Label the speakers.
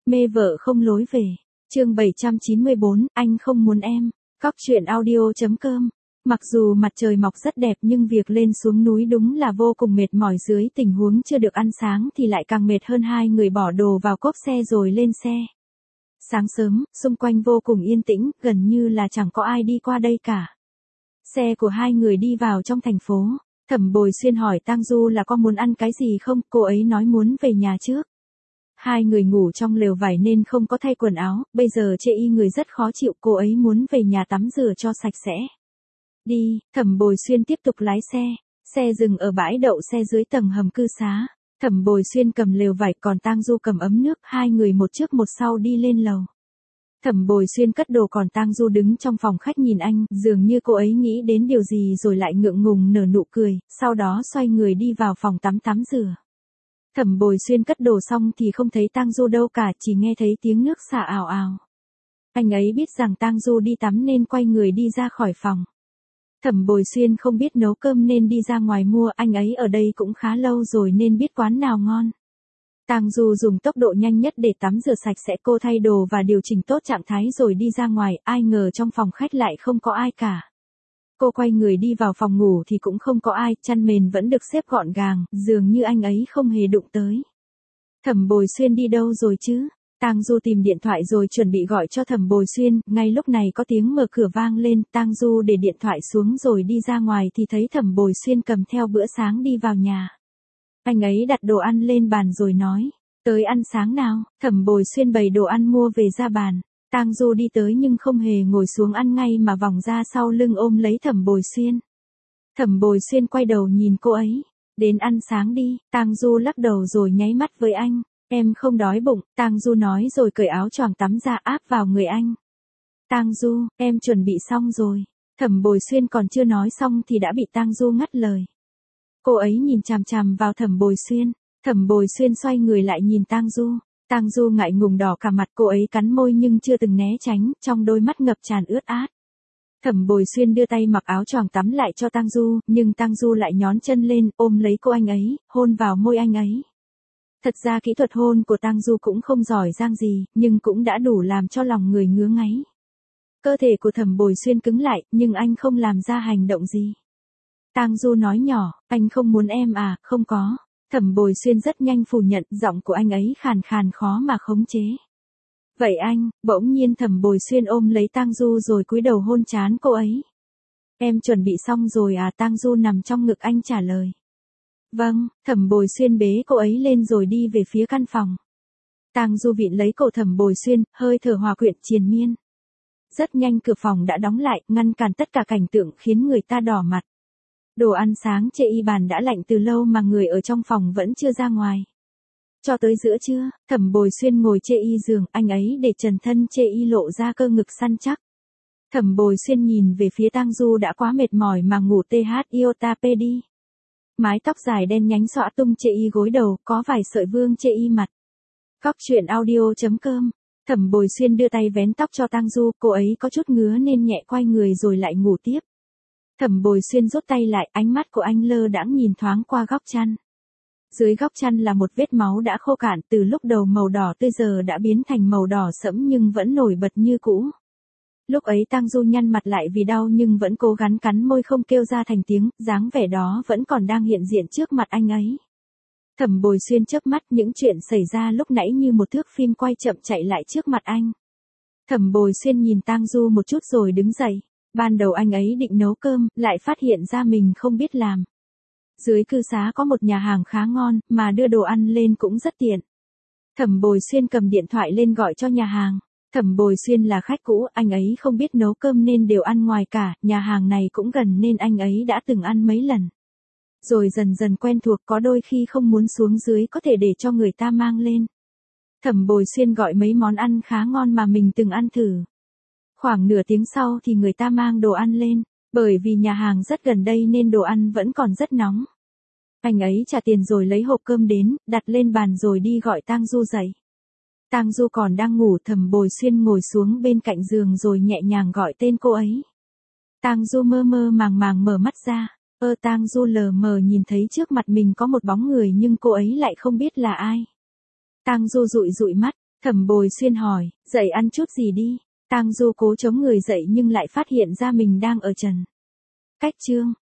Speaker 1: Mê vợ không lối về. Chương 794, anh không muốn em. Cóc truyện audio.com. Mặc dù mặt trời mọc rất đẹp nhưng việc lên xuống núi đúng là vô cùng mệt mỏi, dưới tình huống chưa được ăn sáng thì lại càng mệt hơn. Hai người bỏ đồ vào cốp xe rồi lên xe. Sáng sớm, xung quanh vô cùng yên tĩnh, gần như là chẳng có ai đi qua đây cả. Xe của hai người đi vào trong thành phố. Thẩm Bồi Xuyên hỏi Tang Du là có muốn ăn cái gì không, cô ấy nói muốn về nhà trước. Hai người ngủ trong lều vải nên không có thay quần áo, bây giờ chê y người rất khó chịu, cô ấy muốn về nhà tắm rửa cho sạch sẽ. Đi, Thẩm Bồi Xuyên tiếp tục lái xe. Xe dừng ở bãi đậu xe dưới tầng hầm cư xá. Thẩm Bồi Xuyên cầm lều vải còn Tang Du cầm ấm nước, hai người một trước một sau đi lên lầu. Thẩm Bồi Xuyên cất đồ còn Tang Du đứng trong phòng khách nhìn anh, dường như cô ấy nghĩ đến điều gì rồi lại ngượng ngùng nở nụ cười, sau đó xoay người đi vào phòng tắm tắm rửa. Thẩm Bồi Xuyên cất đồ xong thì không thấy Tang Du đâu cả, chỉ nghe thấy tiếng nước xả ào ào. Anh ấy biết rằng Tang Du đi tắm nên quay người đi ra khỏi phòng. Thẩm Bồi Xuyên không biết nấu cơm nên đi ra ngoài mua, anh ấy ở đây cũng khá lâu rồi nên biết quán nào ngon. Tang Du dùng tốc độ nhanh nhất để tắm rửa sạch sẽ, cô thay đồ và điều chỉnh tốt trạng thái rồi đi ra ngoài, ai ngờ trong phòng khách lại không có ai cả. Cô quay người đi vào phòng ngủ thì cũng không có ai, chăn mền vẫn được xếp gọn gàng, dường như anh ấy không hề đụng tới. Thẩm Bồi Xuyên đi đâu rồi chứ? Tang Du tìm điện thoại rồi chuẩn bị gọi cho Thẩm Bồi Xuyên, ngay lúc này có tiếng mở cửa vang lên, Tang Du để điện thoại xuống rồi đi ra ngoài thì thấy Thẩm Bồi Xuyên cầm theo bữa sáng đi vào nhà. Anh ấy đặt đồ ăn lên bàn rồi nói, tới ăn sáng nào. Thẩm Bồi Xuyên bày đồ ăn mua về ra bàn. Tang Du đi tới nhưng không hề ngồi xuống ăn ngay mà vòng ra sau lưng ôm lấy Thẩm Bồi Xuyên. Thẩm Bồi Xuyên quay đầu nhìn cô ấy, đến ăn sáng đi. Tang Du lắc đầu rồi nháy mắt với anh, em không đói bụng. Tang Du nói rồi cởi áo choàng tắm ra áp vào người anh. Tang Du, em chuẩn bị xong rồi. Thẩm Bồi Xuyên còn chưa nói xong thì đã bị Tang Du ngắt lời. Cô ấy nhìn chằm chằm vào Thẩm Bồi Xuyên. Thẩm Bồi Xuyên xoay người lại nhìn Tang Du. Tang Du ngại ngùng đỏ cả mặt, cô ấy cắn môi nhưng chưa từng né tránh, trong đôi mắt ngập tràn ướt át. Thẩm Bồi Xuyên đưa tay mặc áo choàng tắm lại cho Tang Du, nhưng Tang Du lại nhón chân lên, ôm lấy cô anh ấy, hôn vào môi anh ấy. Thật ra kỹ thuật hôn của Tang Du cũng không giỏi giang gì, nhưng cũng đã đủ làm cho lòng người ngứa ngáy. Cơ thể của Thẩm Bồi Xuyên cứng lại, nhưng anh không làm ra hành động gì. Tang Du nói nhỏ, anh không muốn em à, không có. Thẩm Bồi Xuyên rất nhanh phủ nhận, giọng của anh ấy khàn khàn khó mà khống chế. Vậy anh, bỗng nhiên Thẩm Bồi Xuyên ôm lấy Tang Du rồi cúi đầu hôn trán cô ấy. Em chuẩn bị xong rồi à? Tang Du nằm trong ngực anh trả lời. Vâng. Thẩm Bồi Xuyên bế cô ấy lên rồi đi về phía căn phòng. Tang Du vịn lấy cổ Thẩm Bồi Xuyên, hơi thở hòa quyện triền miên. Rất nhanh cửa phòng đã đóng lại, ngăn cản tất cả cảnh tượng khiến người ta đỏ mặt. Đồ ăn sáng chê y bàn đã lạnh từ lâu mà người ở trong phòng vẫn chưa ra ngoài. Cho tới giữa trưa, Thẩm Bồi Xuyên ngồi chê y giường, anh ấy để trần thân chê y lộ ra cơ ngực săn chắc. Thẩm Bồi Xuyên nhìn về phía Tang Du đã quá mệt mỏi mà ngủ iota p đi. Mái tóc dài đen nhánh xõa tung chê y gối đầu, có vài sợi vương chê y mặt. Cóc truyện audio.com. Thẩm Bồi Xuyên đưa tay vén tóc cho Tang Du, cô ấy có chút ngứa nên nhẹ quay người rồi lại ngủ tiếp. Thẩm Bồi Xuyên rút tay lại, ánh mắt của anh lơ đãng nhìn thoáng qua góc chăn. Dưới góc chăn là một vết máu đã khô cạn, từ lúc đầu màu đỏ tươi giờ đã biến thành màu đỏ sẫm nhưng vẫn nổi bật như cũ. Lúc ấy Tang Du nhăn mặt lại vì đau nhưng vẫn cố gắng cắn môi không kêu ra thành tiếng, dáng vẻ đó vẫn còn đang hiện diện trước mặt anh ấy. Thẩm Bồi Xuyên chớp mắt, những chuyện xảy ra lúc nãy như một thước phim quay chậm chạy lại trước mặt anh. Thẩm Bồi Xuyên nhìn Tang Du một chút rồi đứng dậy. Ban đầu anh ấy định nấu cơm, lại phát hiện ra mình không biết làm. Dưới cư xá có một nhà hàng khá ngon, mà đưa đồ ăn lên cũng rất tiện. Thẩm Bồi Xuyên cầm điện thoại lên gọi cho nhà hàng. Thẩm Bồi Xuyên là khách cũ, anh ấy không biết nấu cơm nên đều ăn ngoài cả, nhà hàng này cũng gần nên anh ấy đã từng ăn mấy lần. Rồi dần dần quen thuộc, có đôi khi không muốn xuống dưới có thể để cho người ta mang lên. Thẩm Bồi Xuyên gọi mấy món ăn khá ngon mà mình từng ăn thử. Khoảng nửa tiếng sau thì người ta mang đồ ăn lên, bởi vì nhà hàng rất gần đây nên đồ ăn vẫn còn rất nóng. Anh ấy trả tiền rồi lấy hộp cơm đến, đặt lên bàn rồi đi gọi Tang Du dậy. Tang Du còn đang ngủ, Thẩm Bồi Xuyên ngồi xuống bên cạnh giường rồi nhẹ nhàng gọi tên cô ấy. Tang Du mơ mơ màng màng mở mắt ra, Tang Du lờ mờ nhìn thấy trước mặt mình có một bóng người nhưng cô ấy lại không biết là ai. Tang Du dụi dụi mắt, Thẩm Bồi Xuyên hỏi, dậy ăn chút gì đi. Tang Du cố chống người dậy nhưng lại phát hiện ra mình đang ở trần. Cách chương